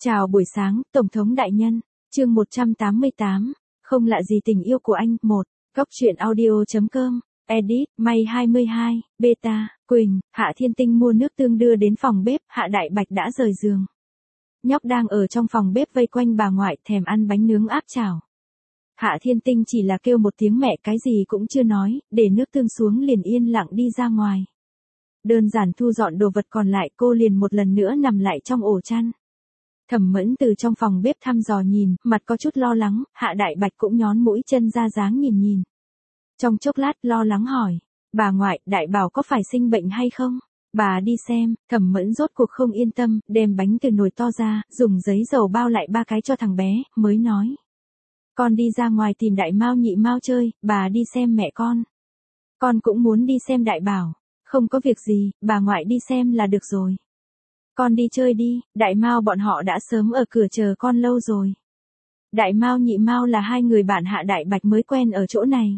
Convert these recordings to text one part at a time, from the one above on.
Chào buổi sáng, Tổng thống đại nhân. Chương 188. Không lạ gì tình yêu của anh. 1. Góc truyện audio.com. Edit, May 22, Beta, Quỳnh, Hạ Thiên Tinh mua nước tương đưa đến phòng bếp, Hạ Đại Bạch đã rời giường. Nhóc đang ở trong phòng bếp vây quanh bà ngoại thèm ăn bánh nướng áp chảo. Hạ Thiên Tinh chỉ là kêu một tiếng mẹ cái gì cũng chưa nói, để nước tương xuống liền yên lặng đi ra ngoài. Đơn giản thu dọn đồ vật còn lại cô liền một lần nữa nằm lại trong ổ chăn. Thẩm Mẫn từ trong phòng bếp thăm dò nhìn, mặt có chút lo lắng, Hạ Đại Bạch cũng nhón mũi chân ra dáng nhìn. Trong chốc lát lo lắng hỏi, bà ngoại, Đại Bảo có phải sinh bệnh hay không? Bà đi xem. Thẩm Mẫn rốt cuộc không yên tâm, đem bánh từ nồi to ra, dùng giấy dầu bao lại 3 cái cho thằng bé, mới nói. Con đi ra ngoài tìm Đại Mao Nhị Mao chơi, bà đi xem mẹ con. Con cũng muốn đi xem Đại Bảo. Không có việc gì, bà ngoại đi xem là được rồi. Con đi chơi đi, Đại Mao bọn họ đã sớm ở cửa chờ con lâu rồi. Đại Mao Nhị Mao là 2 người bạn Hạ Đại Bạch mới quen ở chỗ này.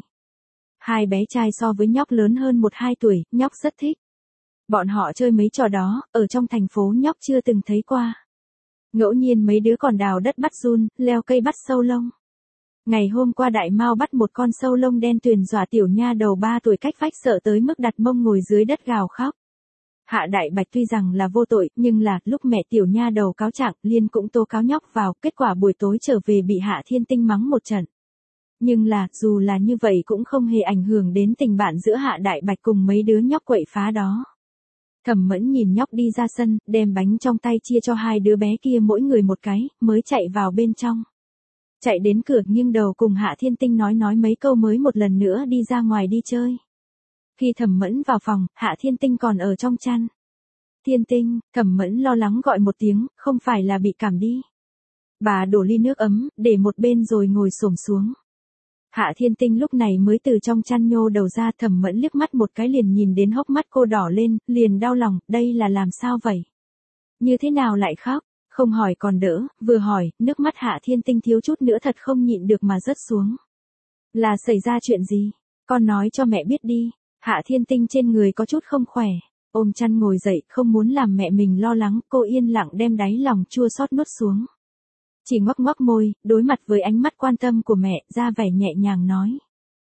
2 bé trai so với nhóc lớn hơn 1-2 tuổi, nhóc rất thích. Bọn họ chơi mấy trò đó, ở trong thành phố nhóc chưa từng thấy qua. Ngẫu nhiên mấy đứa còn đào đất bắt giun, leo cây bắt sâu lông. Ngày hôm qua Đại Mao bắt một con sâu lông đen tuyền dọa tiểu nha đầu 3 tuổi cách vách sợ tới mức đặt mông ngồi dưới đất gào khóc. Hạ Đại Bạch tuy rằng là vô tội, nhưng là, lúc mẹ tiểu nha đầu cáo trạng, liền cũng tố cáo nhóc vào, kết quả buổi tối trở về bị Hạ Thiên Tinh mắng một trận. Nhưng là, dù là như vậy cũng không hề ảnh hưởng đến tình bạn giữa Hạ Đại Bạch cùng mấy đứa nhóc quậy phá đó. Thẩm Mẫn nhìn nhóc đi ra sân, đem bánh trong tay chia cho 2 đứa bé kia mỗi người một cái, mới chạy vào bên trong. Chạy đến cửa nghiêng đầu cùng Hạ Thiên Tinh nói mấy câu mới một lần nữa đi ra ngoài đi chơi. Khi Thẩm Mẫn vào phòng, Hạ Thiên Tinh còn ở trong chăn. Thiên Tinh, Thẩm Mẫn lo lắng gọi một tiếng, không phải là bị cảm đi. Bà đổ ly nước ấm, để một bên rồi ngồi xổm xuống. Hạ Thiên Tinh lúc này mới từ trong chăn nhô đầu ra. Thẩm Mẫn liếc mắt một cái liền nhìn đến hốc mắt cô đỏ lên, liền đau lòng, đây là làm sao vậy? Như thế nào lại khóc? Không hỏi còn đỡ, vừa hỏi, nước mắt Hạ Thiên Tinh thiếu chút nữa thật không nhịn được mà rớt xuống. Là xảy ra chuyện gì? Con nói cho mẹ biết đi. Hạ Thiên Tinh trên người có chút không khỏe, ôm chăn ngồi dậy, không muốn làm mẹ mình lo lắng, cô yên lặng đem đáy lòng chua xót nuốt xuống. Chỉ ngoắc ngoắc môi, đối mặt với ánh mắt quan tâm của mẹ, ra vẻ nhẹ nhàng nói.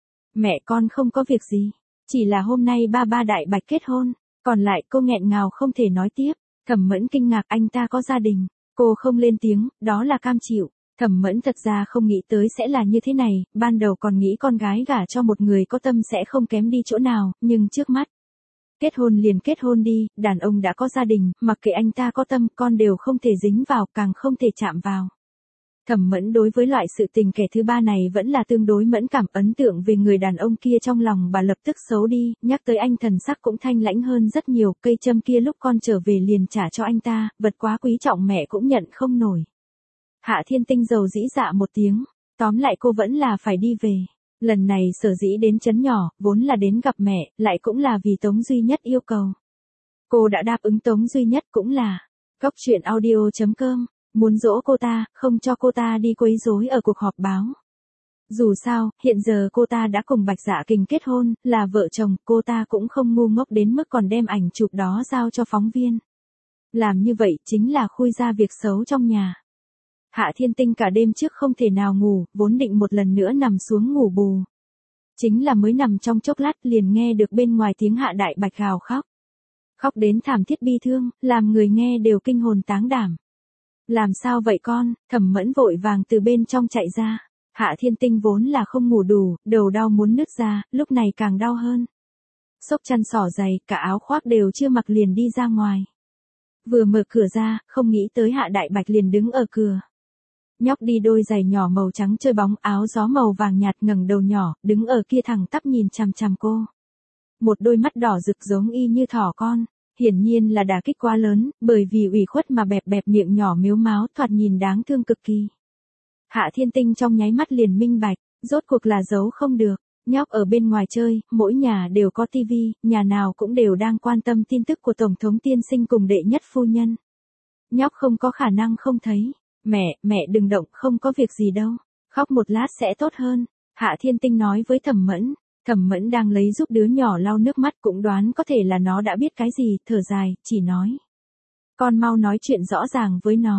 Mẹ con không có việc gì, chỉ là hôm nay ba Đại Bạch kết hôn, còn lại cô nghẹn ngào không thể nói tiếp. Thẩm Mẫn kinh ngạc, anh ta có gia đình, cô không lên tiếng, đó là cam chịu. Thẩm Mẫn thật ra không nghĩ tới sẽ là như thế này, ban đầu còn nghĩ con gái gả cho một người có tâm sẽ không kém đi chỗ nào, nhưng trước mắt. Kết hôn liền kết hôn đi, đàn ông đã có gia đình, mặc kệ anh ta có tâm, con đều không thể dính vào, càng không thể chạm vào. Thẩm Mẫn đối với loại sự tình kẻ thứ ba này vẫn là tương đối mẫn cảm, ấn tượng về người đàn ông kia trong lòng bà lập tức xấu đi, nhắc tới anh thần sắc cũng thanh lãnh hơn rất nhiều, cây châm kia lúc con trở về liền trả cho anh ta, vật quá quý trọng mẹ cũng nhận không nổi. Hạ Thiên Tinh dầu dĩ dạ một tiếng, tóm lại cô vẫn là phải đi về. Lần này sở dĩ đến trấn nhỏ, vốn là đến gặp mẹ, lại cũng là vì Tống Duy Nhất yêu cầu. Cô đã đáp ứng Tống Duy Nhất cũng là. Góc truyện audio.com, muốn dỗ cô ta, không cho cô ta đi quấy rối ở cuộc họp báo. Dù sao, hiện giờ cô ta đã cùng Bạch Dạ Kình kết hôn, là vợ chồng, cô ta cũng không ngu ngốc đến mức còn đem ảnh chụp đó giao cho phóng viên. Làm như vậy chính là khui ra việc xấu trong nhà. Hạ Thiên Tinh cả đêm trước không thể nào ngủ, vốn định một lần nữa nằm xuống ngủ bù. Chính là mới nằm trong chốc lát liền nghe được bên ngoài tiếng Hạ Đại Bạch gào khóc. Khóc đến thảm thiết bi thương, làm người nghe đều kinh hồn táng đảm. Làm sao vậy con? Thẩm Mẫn vội vàng từ bên trong chạy ra. Hạ Thiên Tinh vốn là không ngủ đủ, đầu đau muốn nứt ra, lúc này càng đau hơn. Xốc chăn xỏ giày, cả áo khoác đều chưa mặc liền đi ra ngoài. Vừa mở cửa ra, không nghĩ tới Hạ Đại Bạch liền đứng ở cửa. Nhóc đi đôi giày nhỏ màu trắng chơi bóng, áo gió màu vàng nhạt, ngẩng đầu nhỏ, đứng ở kia thẳng tắp nhìn chằm chằm cô. Một đôi mắt đỏ rực giống y như thỏ con, hiển nhiên là đả kích quá lớn, bởi vì ủy khuất mà bẹp bẹp miệng nhỏ mếu máo, thoạt nhìn đáng thương cực kỳ. Hạ Thiên Tinh trong nháy mắt liền minh bạch, rốt cuộc là giấu không được. Nhóc ở bên ngoài chơi, mỗi nhà đều có tivi, nhà nào cũng đều đang quan tâm tin tức của Tổng thống tiên sinh cùng đệ nhất phu nhân. Nhóc không có khả năng không thấy. Mẹ đừng động, không có việc gì đâu. Khóc một lát sẽ tốt hơn. Hạ Thiên Tinh nói với Thẩm Mẫn. Thẩm Mẫn đang lấy giúp đứa nhỏ lau nước mắt, cũng đoán có thể là nó đã biết cái gì, thở dài, chỉ nói. Con mau nói chuyện rõ ràng với nó.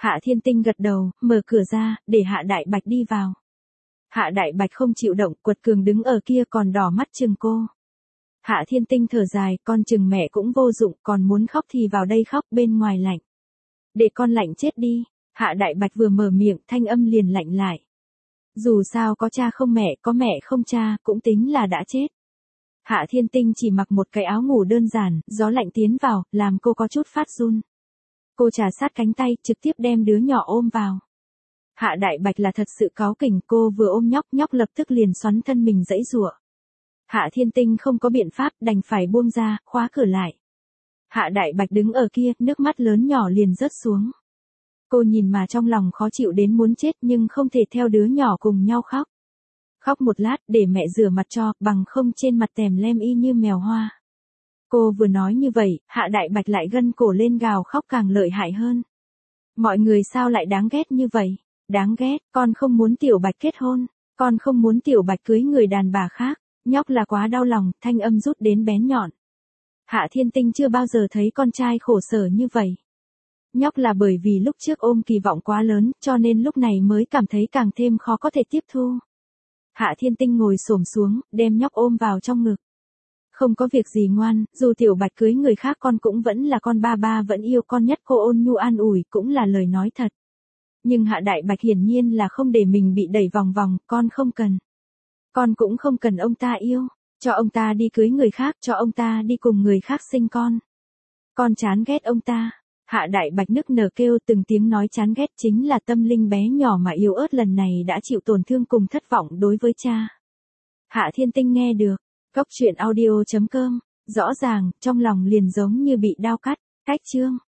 Hạ Thiên Tinh gật đầu, mở cửa ra, để Hạ Đại Bạch đi vào. Hạ Đại Bạch không chịu động, quật cường đứng ở kia còn đỏ mắt chừng cô. Hạ Thiên Tinh thở dài, con chừng mẹ cũng vô dụng, còn muốn khóc thì vào đây khóc, bên ngoài lạnh. Để con lạnh chết đi. Hạ Đại Bạch vừa mở miệng, thanh âm liền lạnh lại. Dù sao có cha không mẹ, có mẹ không cha, cũng tính là đã chết. Hạ Thiên Tinh chỉ mặc một cái áo ngủ đơn giản, gió lạnh tiến vào, làm cô có chút phát run. Cô trà sát cánh tay, trực tiếp đem đứa nhỏ ôm vào. Hạ Đại Bạch là thật sự cáu kỉnh, cô vừa ôm nhóc, nhóc lập tức liền xoắn thân mình giãy giụa. Hạ Thiên Tinh không có biện pháp, đành phải buông ra, khóa cửa lại. Hạ Đại Bạch đứng ở kia, nước mắt lớn nhỏ liền rớt xuống. Cô nhìn mà trong lòng khó chịu đến muốn chết nhưng không thể theo đứa nhỏ cùng nhau khóc. Khóc một lát để mẹ rửa mặt cho, bằng không trên mặt tèm lem y như mèo hoa. Cô vừa nói như vậy, Hạ Đại Bạch lại gân cổ lên gào khóc càng lợi hại hơn. Mọi người sao lại đáng ghét như vậy? Đáng ghét, con không muốn Tiểu Bạch kết hôn, con không muốn Tiểu Bạch cưới người đàn bà khác. Nhóc là quá đau lòng, thanh âm rút đến bén nhọn. Hạ Thiên Tinh chưa bao giờ thấy con trai khổ sở như vậy. Nhóc là bởi vì lúc trước ôm kỳ vọng quá lớn, cho nên lúc này mới cảm thấy càng thêm khó có thể tiếp thu. Hạ Thiên Tinh ngồi xổm xuống, đem nhóc ôm vào trong ngực. Không có việc gì ngoan, dù Tiểu Bạch cưới người khác con cũng vẫn là con, ba ba vẫn yêu con nhất, cô ôn nhu an ủi, cũng là lời nói thật. Nhưng Hạ Đại Bạch hiển nhiên là không để mình bị đẩy vòng vòng, con không cần. Con cũng không cần ông ta yêu, cho ông ta đi cưới người khác, cho ông ta đi cùng người khác sinh con. Con chán ghét ông ta. Hạ Đại Bạch nức nở kêu, từng tiếng nói chán ghét chính là tâm linh bé nhỏ mà yếu ớt lần này đã chịu tổn thương cùng thất vọng đối với cha. Hạ Thiên Tinh nghe được, Góc Truyện Audio.com, rõ ràng, trong lòng liền giống như bị đao cắt, cách chương.